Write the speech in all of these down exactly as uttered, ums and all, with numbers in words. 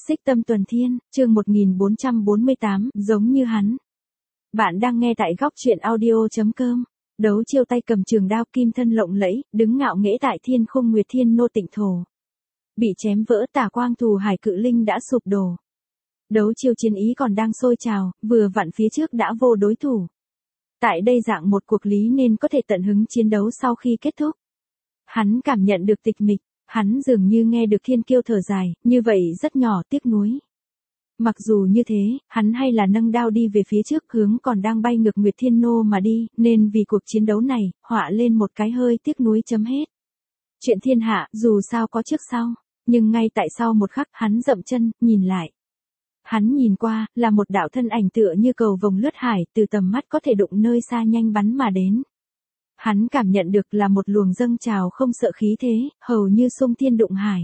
Xích Tâm Tuần Thiên, chương một nghìn bốn trăm bốn mươi tám, giống như hắn. Bạn đang nghe tại góc truyện audio chấm com. Đấu Chiêu tay cầm trường đao kim thân lộng lẫy, đứng ngạo nghễ tại thiên khung Nguyệt Thiên Nô Tịnh Thổ. Bị chém vỡ Tà Quang Thù Hải Cự Linh đã sụp đổ. Đấu Chiêu chiến ý còn đang sôi trào, vừa vặn phía trước đã vô đối thủ. Tại đây dạng một cuộc lý nên có thể tận hứng chiến đấu sau khi kết thúc. Hắn cảm nhận được tịch mịch. Hắn dường như nghe được thiên kiêu thở dài, như vậy rất nhỏ tiếc nuối. Mặc dù như thế, hắn hay là nâng đao đi về phía trước hướng còn đang bay ngược Nguyệt Thiên Nô mà đi, nên vì cuộc chiến đấu này, họa lên một cái hơi tiếc nuối chấm hết. Chuyện thiên hạ, dù sao có trước sau, nhưng ngay tại sau một khắc hắn dậm chân, nhìn lại. Hắn nhìn qua, là một đạo thân ảnh tựa như cầu vồng lướt hải, từ tầm mắt có thể đụng nơi xa nhanh bắn mà đến. Hắn cảm nhận được là một luồng dâng trào không sợ khí thế, hầu như sông thiên đụng hải.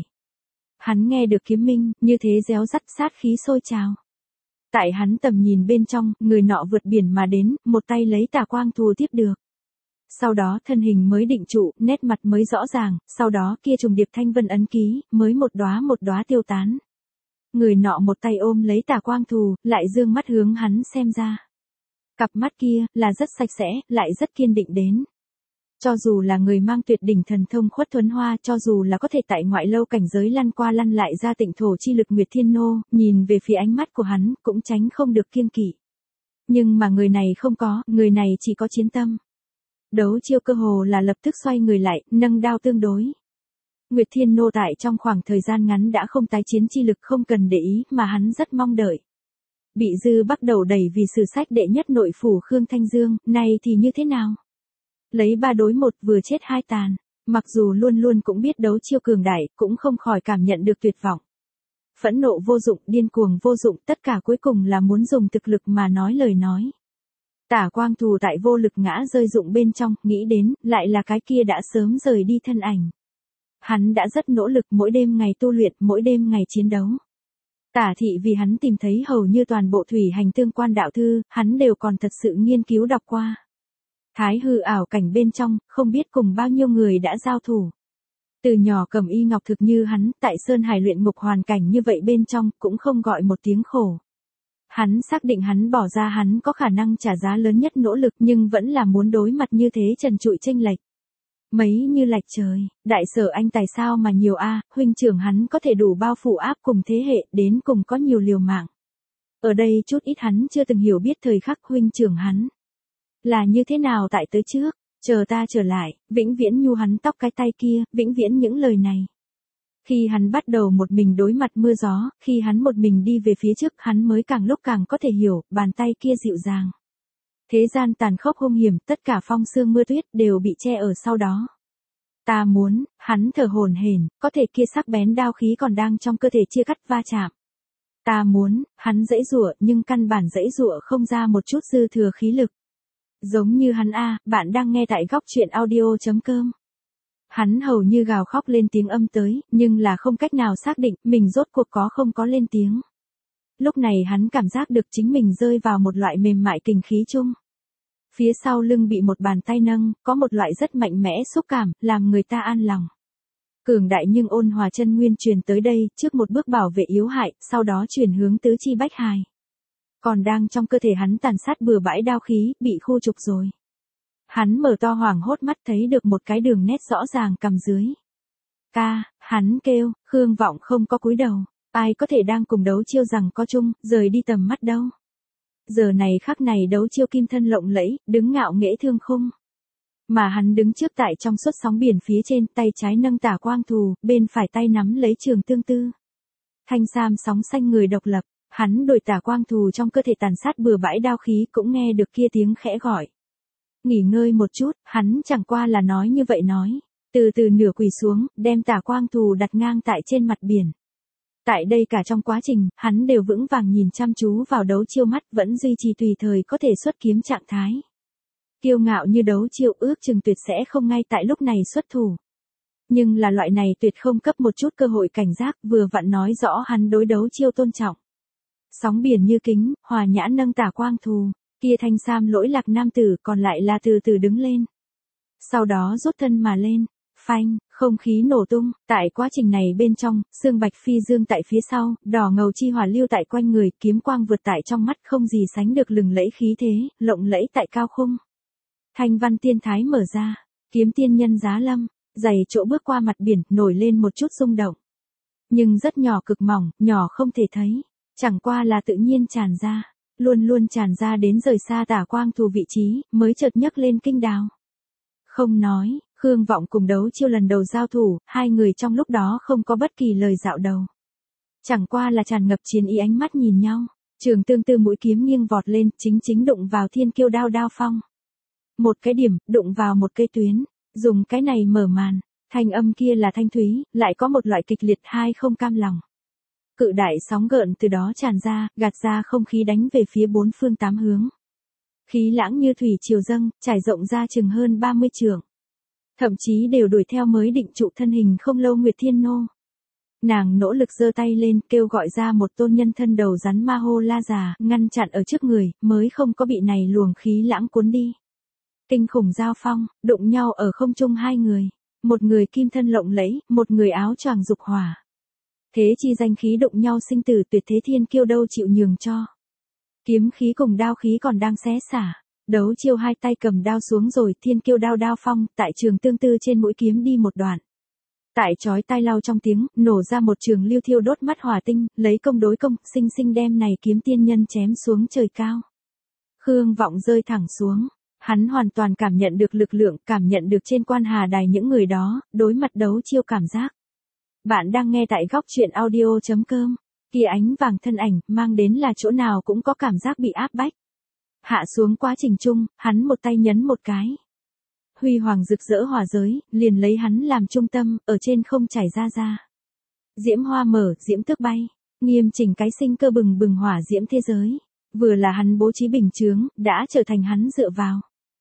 Hắn nghe được kiếm minh, như thế réo rắt sát khí sôi trào. Tại hắn tầm nhìn bên trong, người nọ vượt biển mà đến, một tay lấy Tà Quang Thù tiếp được. Sau đó thân hình mới định trụ, nét mặt mới rõ ràng, sau đó kia trùng điệp thanh vân ấn ký, mới một đóa một đóa tiêu tán. Người nọ một tay ôm lấy Tà Quang Thù, lại dương mắt hướng hắn xem ra. Cặp mắt kia, là rất sạch sẽ, lại rất kiên định đến. Cho dù là người mang tuyệt đỉnh thần thông Khuất Thuấn Hoa, cho dù là có thể tại ngoại lâu cảnh giới lăn qua lăn lại ra tịnh thổ chi lực Nguyệt Thiên Nô, nhìn về phía ánh mắt của hắn, cũng tránh không được kiêng kỵ. Nhưng mà người này không có, người này chỉ có chiến tâm. Đấu Chiêu cơ hồ là lập tức xoay người lại, nâng đao tương đối. Nguyệt Thiên Nô tại trong khoảng thời gian ngắn đã không tái chiến chi lực không cần để ý, mà hắn rất mong đợi. Bị Dư bắt đầu đẩy vì sử sách đệ nhất nội phủ Khương Thanh Dương, nay thì như thế nào? Lấy ba đối một vừa chết hai tàn, mặc dù luôn luôn cũng biết Đấu Chiêu cường đại, cũng không khỏi cảm nhận được tuyệt vọng. Phẫn nộ vô dụng, điên cuồng vô dụng, tất cả cuối cùng là muốn dùng thực lực mà nói lời nói. Tà Quang Thù tại vô lực ngã rơi dụng bên trong, nghĩ đến, lại là cái kia đã sớm rời đi thân ảnh. Hắn đã rất nỗ lực mỗi đêm ngày tu luyện, mỗi đêm ngày chiến đấu. Tả thị vì hắn tìm thấy hầu như toàn bộ thủy hành tương quan đạo thư, hắn đều còn thật sự nghiên cứu đọc qua. Thái hư ảo cảnh bên trong, không biết cùng bao nhiêu người đã giao thủ. Từ nhỏ cầm y ngọc thực như hắn, tại Sơn Hải luyện ngục hoàn cảnh như vậy bên trong, cũng không gọi một tiếng khổ. Hắn xác định hắn bỏ ra hắn có khả năng trả giá lớn nhất nỗ lực nhưng vẫn là muốn đối mặt như thế trần trụi chênh lệch. Mấy như lạch trời, đại sở anh tài sao mà nhiều a, huynh trưởng hắn có thể đủ bao phủ áp cùng thế hệ, đến cùng có nhiều liều mạng. Ở đây chút ít hắn chưa từng hiểu biết thời khắc huynh trưởng hắn là như thế nào tại tới trước, chờ ta trở lại, vĩnh viễn nhu hắn tóc cái tay kia, vĩnh viễn những lời này. Khi hắn bắt đầu một mình đối mặt mưa gió, khi hắn một mình đi về phía trước, hắn mới càng lúc càng có thể hiểu, bàn tay kia dịu dàng. Thế gian tàn khốc hung hiểm, tất cả phong sương mưa tuyết đều bị che ở sau đó. Ta muốn, hắn thở hổn hển, có thể kia sắc bén đao khí còn đang trong cơ thể chia cắt va chạm. Ta muốn, hắn giãy giụa nhưng căn bản giãy giụa không ra một chút dư thừa khí lực. Giống như hắn a, bạn đang nghe tại góc truyện audio chấm com. Hắn hầu như gào khóc lên tiếng âm tới, nhưng là không cách nào xác định mình rốt cuộc có không có lên tiếng. Lúc này hắn cảm giác được chính mình rơi vào một loại mềm mại kình khí chung. Phía sau lưng bị một bàn tay nâng, có một loại rất mạnh mẽ xúc cảm, làm người ta an lòng. Cường đại nhưng ôn hòa chân nguyên truyền tới đây, trước một bước bảo vệ yếu hại, sau đó chuyển hướng tứ chi bách hài. Còn đang trong cơ thể hắn tàn sát bừa bãi đao khí, bị khu trục rồi. Hắn mở to hoảng hốt mắt thấy được một cái đường nét rõ ràng cằm dưới. Ca, hắn kêu, Khương Vọng không có cúi đầu, ai có thể đang cùng Đấu Chiêu rằng có chung, rời đi tầm mắt đâu. Giờ này khắc này Đấu Chiêu kim thân lộng lẫy, đứng ngạo nghễ thương khung. Mà hắn đứng trước tại trong suốt sóng biển phía trên, tay trái nâng Tà Quang Thù, bên phải tay nắm lấy trường tương tư. Thanh sam sóng xanh người độc lập, hắn đổi Tà Quang Thù trong cơ thể tàn sát bừa bãi đao khí cũng nghe được kia tiếng khẽ gọi. Nghỉ ngơi một chút, hắn chẳng qua là nói như vậy nói, từ từ nửa quỳ xuống, đem Tà Quang Thù đặt ngang tại trên mặt biển. Tại đây cả trong quá trình, hắn đều vững vàng nhìn chăm chú vào Đấu Chiêu mắt, vẫn duy trì tùy thời có thể xuất kiếm trạng thái. Kiêu ngạo như Đấu Chiêu ước chừng tuyệt sẽ không ngay tại lúc này xuất thủ. Nhưng là loại này tuyệt không cấp một chút cơ hội cảnh giác, vừa vặn nói rõ hắn đối Đấu Chiêu tôn trọng. Sóng biển như kính, hòa nhã nâng Tà Quang Thù, kia thanh sam lỗi lạc nam tử còn lại là từ từ đứng lên. Sau đó rút thân mà lên, Phanh, không khí nổ tung, tại quá trình này bên trong, xương bạch phi dương tại phía sau, đỏ ngầu chi hỏa lưu tại quanh người, kiếm quang vượt tại trong mắt không gì sánh được lừng lẫy khí thế, lộng lẫy tại cao khung. Thanh văn tiên thái mở ra, kiếm tiên nhân giá lâm, giày chỗ bước qua mặt biển, nổi lên một chút rung động. Nhưng rất nhỏ cực mỏng, nhỏ không thể thấy, chẳng qua là tự nhiên tràn ra, luôn luôn tràn ra đến rời xa tả quang thù vị trí, mới chợt nhấc lên kinh đào. Không nói, Khương Vọng cùng Đấu Chiêu lần đầu giao thủ, hai người trong lúc đó không có bất kỳ lời dạo đầu. Chẳng qua là tràn ngập chiến ý ánh mắt nhìn nhau, Trường Tương Tư mũi kiếm nghiêng vọt lên, chính chính đụng vào Thiên Kiêu đao đao phong. Một cái điểm, đụng vào một cây tuyến, dùng cái này mở màn, thanh âm kia là thanh thúy, lại có một loại kịch liệt hai không cam lòng. Cự đại sóng gợn từ đó tràn ra, gạt ra không khí đánh về phía bốn phương tám hướng. Khí lãng như thủy triều dâng, trải rộng ra chừng hơn ba mươi trượng. Thậm chí đều đuổi theo mới định trụ thân hình không lâu Nguyệt Thiên Nô. Nàng nỗ lực giơ tay lên, kêu gọi ra một tôn nhân thân đầu rắn ma hô la già, ngăn chặn ở trước người, mới không có bị này luồng khí lãng cuốn đi. Kinh khủng giao phong, đụng nhau ở không trung hai người, một người kim thân lộng lẫy, một người áo choàng dục hỏa. Thế chi danh khí đụng nhau sinh tử, tuyệt thế thiên kiêu đâu chịu nhường cho. Kiếm khí cùng đao khí còn đang xé xả, Đấu Chiêu hai tay cầm đao xuống rồi, Thiên Kiêu đao đao phong, tại Trường Tương Tư trên mũi kiếm đi một đoạn. Tại chói tai lau trong tiếng, nổ ra một trường lưu thiêu đốt mắt hỏa tinh, lấy công đối công, sinh sinh đem này kiếm tiên nhân chém xuống trời cao. Khương Vọng rơi thẳng xuống, hắn hoàn toàn cảm nhận được lực lượng, cảm nhận được trên quan hà đài những người đó, đối mặt Đấu Chiêu cảm giác. Bạn đang nghe tại góc truyện audio chấm com. Kia ánh vàng thân ảnh, mang đến là chỗ nào cũng có cảm giác bị áp bách. Hạ xuống quá trình chung, hắn một tay nhấn một cái. Huy hoàng rực rỡ hỏa giới, liền lấy hắn làm trung tâm, ở trên không chảy ra ra. Diễm hoa mở, diễm tước bay, nghiêm chỉnh cái sinh cơ bừng bừng hỏa diễm thế giới. Vừa là hắn bố trí bình chướng, đã trở thành hắn dựa vào.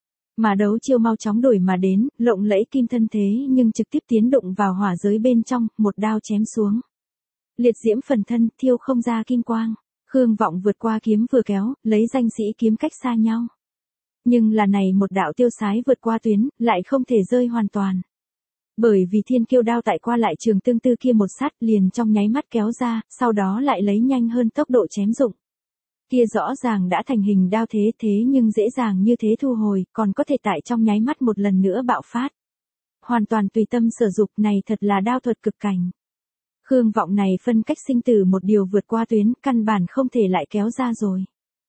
Mà Đấu Chiêu mau chóng đuổi mà đến, lộng lẫy kim thân thế nhưng trực tiếp tiến đụng vào hỏa giới bên trong, một đao chém xuống. Liệt diễm phần thân, thiêu không ra kim quang. Khương Vọng vượt qua kiếm vừa kéo, lấy danh sĩ kiếm cách xa nhau. Nhưng là này một đạo tiêu sái vượt qua tuyến, lại không thể rơi hoàn toàn. Bởi vì Thiên Kiêu đao tại qua lại Trường Tương Tư kia một sát liền trong nháy mắt kéo ra, sau đó lại lấy nhanh hơn tốc độ chém dụng. Kia rõ ràng đã thành hình đao thế thế nhưng dễ dàng như thế thu hồi, còn có thể tại trong nháy mắt một lần nữa bạo phát. Hoàn toàn tùy tâm sử dụng, này thật là đao thuật cực cảnh. Khương Vọng này phân cách sinh tử một điều vượt qua tuyến, căn bản không thể lại kéo ra rồi.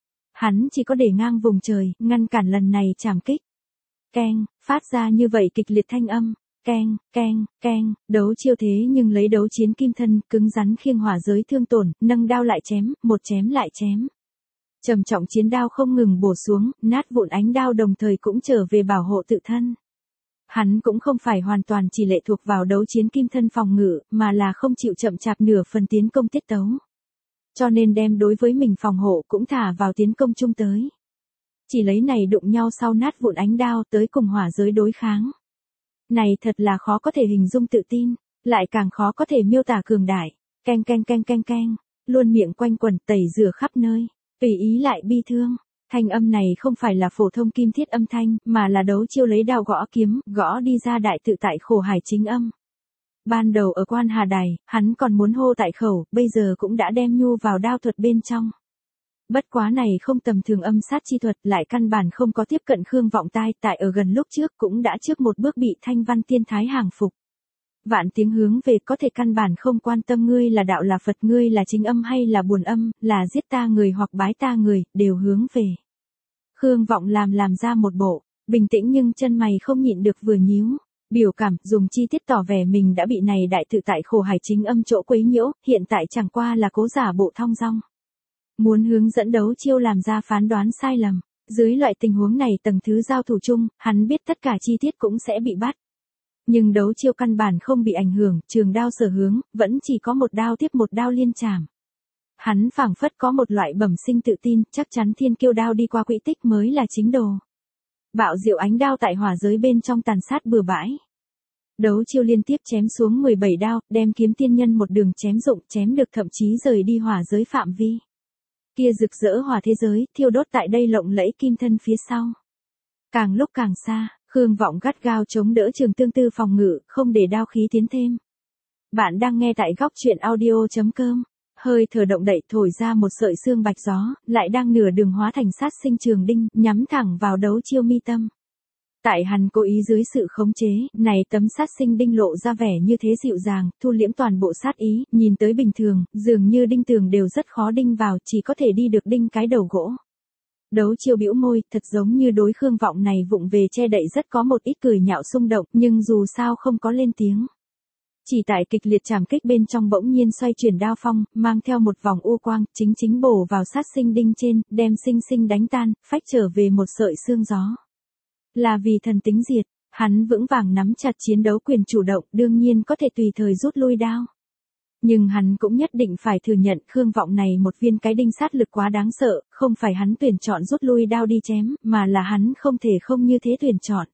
Hắn chỉ có để ngang vùng trời, ngăn cản lần này chảm kích. Keng, phát ra như vậy kịch liệt thanh âm. Keng, keng, keng, Đấu Chiêu thế nhưng lấy đấu chiến kim thân, cứng rắn khiêng hỏa giới thương tổn, nâng đao lại chém, một chém lại chém. Trầm trọng chiến đao không ngừng bổ xuống, nát vụn ánh đao đồng thời cũng trở về bảo hộ tự thân. Hắn cũng không phải hoàn toàn chỉ lệ thuộc vào đấu chiến kim thân phòng ngự, mà là không chịu chậm chạp nửa phần tiến công tiết tấu. Cho nên đem đối với mình phòng hộ cũng thả vào tiến công chung tới. Chỉ lấy này đụng nhau sau nát vụn ánh đao tới cùng hỏa giới đối kháng. Này thật là khó có thể hình dung tự tin, lại càng khó có thể miêu tả cường đại. Keng keng keng keng keng, luôn miệng quanh quẩn tẩy rửa khắp nơi, tùy ý lại bi thương. Thanh âm này không phải là phổ thông kim thiết âm thanh, mà là Đấu Chiêu lấy đao gõ kiếm, gõ đi ra đại tự tại khổ hải chính âm. Ban đầu ở quan hà đài, hắn còn muốn hô tại khẩu, bây giờ cũng đã đem nhu vào đao thuật bên trong. Bất quá này không tầm thường âm sát chi thuật, lại căn bản không có tiếp cận Khương Vọng tai, tại ở gần lúc trước cũng đã trước một bước bị thanh văn tiên thái hàng phục. Vạn tiếng hướng về có thể căn bản không quan tâm ngươi là đạo là Phật, ngươi là chính âm hay là buồn âm, là giết ta người hoặc bái ta người, đều hướng về. Khương Vọng làm làm ra một bộ, bình tĩnh nhưng chân mày không nhịn được vừa nhíu, biểu cảm, dùng chi tiết tỏ vẻ mình đã bị này đại tự tại khổ hải chính âm chỗ quấy nhiễu, hiện tại chẳng qua là cố giả bộ thong dong. Muốn hướng dẫn Đấu Chiêu làm ra phán đoán sai lầm, dưới loại tình huống này tầng thứ giao thủ chung, hắn biết tất cả chi tiết cũng sẽ bị bắt. Nhưng Đấu Chiêu căn bản không bị ảnh hưởng, trường đao sở hướng, vẫn chỉ có một đao tiếp một đao liên chạm. Hắn phảng phất có một loại bẩm sinh tự tin, chắc chắn Thiên Kiêu đao đi qua quỹ tích mới là chính đồ. Bạo diệu ánh đao tại hỏa giới bên trong tàn sát bừa bãi. Đấu Chiêu liên tiếp chém xuống mười bảy đao, đem kiếm tiên nhân một đường chém rụng, chém được thậm chí rời đi hỏa giới phạm vi. Kia rực rỡ hỏa thế giới, thiêu đốt tại đây lộng lẫy kim thân phía sau. Càng lúc càng xa, Khương Vọng gắt gao chống đỡ Trường Tương Tư phòng ngự, không để đao khí tiến thêm. Bạn đang nghe tại góc truyện audio.com. Hơi thở động đậy thổi ra một sợi xương bạch gió, lại đang nửa đường hóa thành sát sinh trường đinh, nhắm thẳng vào Đấu Chiêu mi tâm. Tại hắn cố ý dưới sự khống chế, này tấm sát sinh đinh lộ ra vẻ như thế dịu dàng, thu liễm toàn bộ sát ý, nhìn tới bình thường, dường như đinh tường đều rất khó đinh vào, chỉ có thể đi được đinh cái đầu gỗ. Đấu Chiêu bĩu môi, thật giống như đối Khương Vọng này vụng về che đậy rất có một ít cười nhạo xung động, nhưng dù sao không có lên tiếng. Chỉ tại kịch liệt chạm kích bên trong bỗng nhiên xoay chuyển đao phong, mang theo một vòng u quang, chính chính bổ vào sát sinh đinh trên, đem sinh sinh đánh tan, phách trở về một sợi xương gió. Là vì thần tính diệt, hắn vững vàng nắm chặt chiến đấu quyền chủ động, đương nhiên có thể tùy thời rút lui đao. Nhưng hắn cũng nhất định phải thừa nhận Khương Vọng này một viên cái đinh sát lực quá đáng sợ, không phải hắn tuyển chọn rút lui đao đi chém, mà là hắn không thể không như thế tuyển chọn.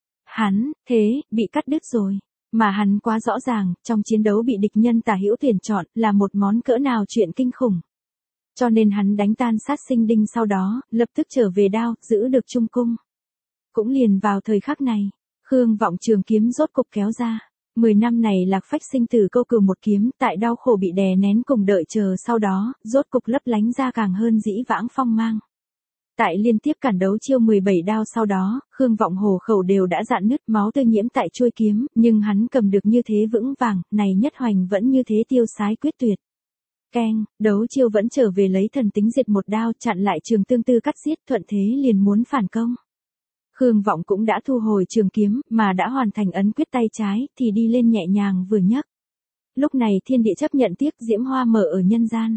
Hắn, thế, bị cắt đứt rồi. Mà hắn quá rõ ràng, trong chiến đấu bị địch nhân tả hữu tuyển chọn, là một món cỡ nào chuyện kinh khủng. Cho nên hắn đánh tan sát sinh đinh sau đó, lập tức trở về đao, giữ được trung cung. Cũng liền vào thời khắc này, Khương Vọng trường kiếm rốt cục kéo ra. Mười năm này lạc phách sinh tử câu cừu một kiếm, tại đau khổ bị đè nén cùng đợi chờ sau đó, rốt cục lấp lánh ra càng hơn dĩ vãng phong mang. Tại liên tiếp cản Đấu Chiêu mười bảy đao sau đó, Khương Vọng hổ khẩu đều đã rạn nứt, máu tươi nhiễm tại chuôi kiếm, nhưng hắn cầm được như thế vững vàng, này nhất hoành vẫn như thế tiêu sái quyết tuyệt. Keng, Đấu Chiêu vẫn trở về lấy thần tính diệt một đao chặn lại Trường Tương Tư cắt giết, thuận thế liền muốn phản công. Khương Vọng cũng đã thu hồi trường kiếm, mà đã hoàn thành ấn quyết tay trái, thì đi lên nhẹ nhàng vừa nhấc. Lúc này thiên địa chấp nhận tiếc diễm hoa mở ở nhân gian.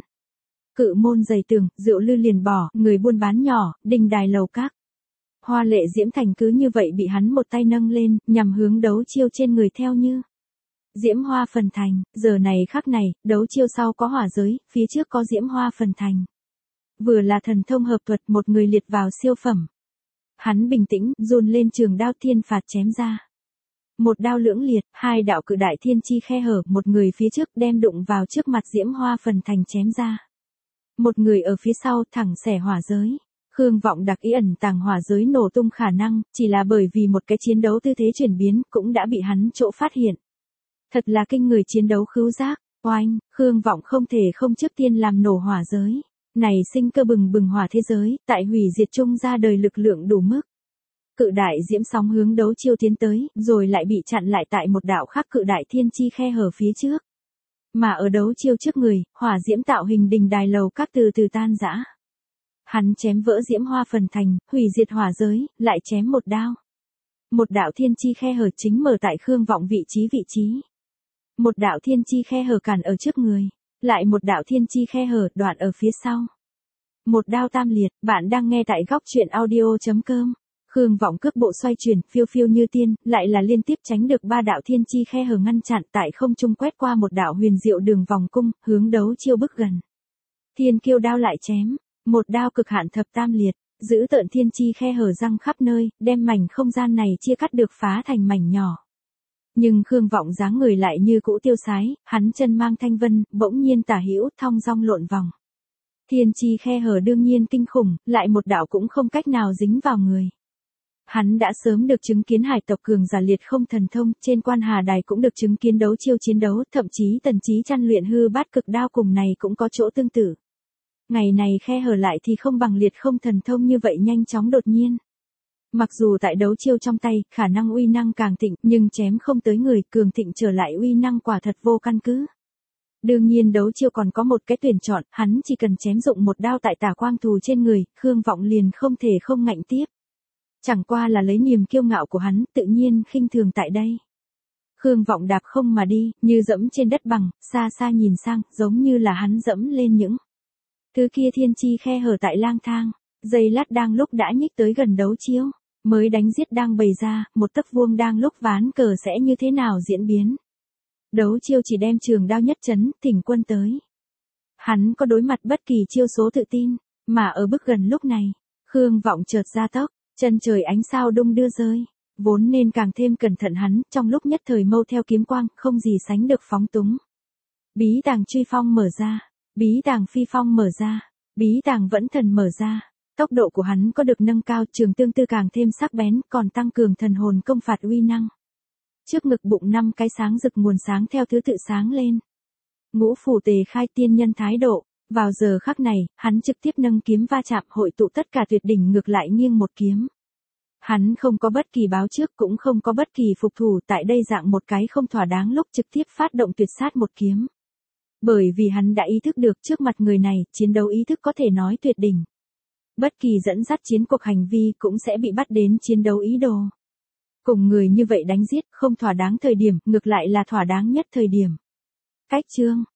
Cự môn dày tường, rượu lư liền bỏ, người buôn bán nhỏ, đình đài lầu các. Hoa lệ diễm thành cứ như vậy bị hắn một tay nâng lên, nhằm hướng Đấu Chiêu trên người theo như. Diễm hoa phần thành, giờ này khắc này, Đấu Chiêu sau có hỏa giới, phía trước có diễm hoa phần thành. Vừa là thần thông hợp thuật, một người liệt vào siêu phẩm. Hắn bình tĩnh, run lên trường đao thiên phạt chém ra. Một đao lưỡng liệt, hai đạo cự đại thiên chi khe hở, một người phía trước đem đụng vào trước mặt diễm hoa phần thành chém ra. Một người ở phía sau thẳng xẻ hỏa giới. Khương Vọng đặc ý ẩn tàng hỏa giới nổ tung khả năng, chỉ là bởi vì một cái chiến đấu tư thế chuyển biến, cũng đã bị hắn chỗ phát hiện. Thật là kinh người chiến đấu khứu giác, oanh, Khương Vọng không thể không trước tiên làm nổ hỏa giới. Này sinh cơ bừng bừng hỏa thế giới, tại hủy diệt chung ra đời lực lượng đủ mức. Cự đại diễm sóng hướng Đấu Chiêu tiến tới, rồi lại bị chặn lại tại một đạo khác cự đại thiên chi khe hở phía trước. Mà ở Đấu Chiêu trước người, hỏa diễm tạo hình đình đài lầu các từ từ tan rã. Hắn chém vỡ diễm hoa phần thành, hủy diệt hỏa giới, lại chém một đao. Một đạo thiên chi khe hở chính mở tại Khương Vọng vị trí vị trí. Một đạo thiên chi khe hở cản ở trước người. Lại một đạo thiên chi khe hở đoạn ở phía sau. Một đao tam liệt, bạn đang nghe tại góc truyện audio.com. Khương Vọng cước bộ xoay chuyển, phiêu phiêu như tiên, lại là liên tiếp tránh được ba đạo thiên chi khe hở ngăn chặn, tại không trung quét qua một đạo huyền diệu đường vòng cung, hướng Đấu Chiêu bước gần. Thiên kiêu đao lại chém, một đao cực hạn thập tam liệt, giữ tợn thiên chi khe hở răng khắp nơi, đem mảnh không gian này chia cắt được phá thành mảnh nhỏ. Nhưng Khương Vọng dáng người lại như cũ tiêu sái, hắn chân mang thanh vân, bỗng nhiên tả hữu thong dong lộn vòng. Thiên chi khe hở đương nhiên kinh khủng, lại một đạo cũng không cách nào dính vào người. Hắn đã sớm được chứng kiến hải tộc cường giả liệt không thần thông, trên quan hà đài cũng được chứng kiến Đấu Chiêu chiến đấu, thậm chí Tần Chí Chăn luyện hư bát cực đao cùng này cũng có chỗ tương tự. Ngày này khe hở lại thì không bằng liệt không thần thông như vậy nhanh chóng đột nhiên. Mặc dù tại Đấu Chiêu trong tay, khả năng uy năng càng thịnh, nhưng chém không tới người, cường thịnh trở lại uy năng quả thật vô căn cứ. Đương nhiên Đấu Chiêu còn có một cái tuyển chọn, hắn chỉ cần chém dụng một đao tại tà quang thù trên người, Khương Vọng liền không thể không ngạnh tiếp. Chẳng qua là lấy niềm kiêu ngạo của hắn, tự nhiên khinh thường tại đây. Khương Vọng đạp không mà đi, như dẫm trên đất bằng, xa xa nhìn sang, giống như là hắn dẫm lên những thứ kia thiên chi khe hở tại lang thang. Giây lát đang lúc đã nhích tới gần Đấu Chiêu, mới đánh giết đang bày ra, một tấc vuông đang lúc ván cờ sẽ như thế nào diễn biến. Đấu Chiêu chỉ đem trường đao nhất chấn, thỉnh quân tới. Hắn có đối mặt bất kỳ chiêu số tự tin, mà ở bước gần lúc này, Khương Vọng chợt ra tốc, chân trời ánh sao đung đưa rơi, vốn nên càng thêm cẩn thận hắn, trong lúc nhất thời mâu theo kiếm quang, không gì sánh được phóng túng. Bí tàng truy phong mở ra, bí tàng phi phong mở ra, bí tàng vẫn thần mở ra, Tốc độ của hắn có được nâng cao, trường tương tư càng thêm sắc bén, còn tăng cường thần hồn công phạt uy năng. Trước ngực bụng năm cái sáng rực nguồn sáng theo thứ tự sáng lên. Ngũ phủ tề khai tiên nhân thái độ, vào giờ khắc này, hắn trực tiếp nâng kiếm va chạm hội tụ tất cả tuyệt đỉnh ngược lại nghiêng một kiếm. Hắn không có bất kỳ báo trước cũng không có bất kỳ phục thủ, tại đây dạng một cái không thỏa đáng lúc trực tiếp phát động tuyệt sát một kiếm. Bởi vì hắn đã ý thức được trước mặt người này, chiến đấu ý thức có thể nói tuyệt đỉnh. Bất kỳ dẫn dắt chiến cuộc hành vi cũng sẽ bị bắt đến chiến đấu ý đồ. Cùng người như vậy đánh giết không thỏa đáng thời điểm, ngược lại là thỏa đáng nhất thời điểm. Cách chương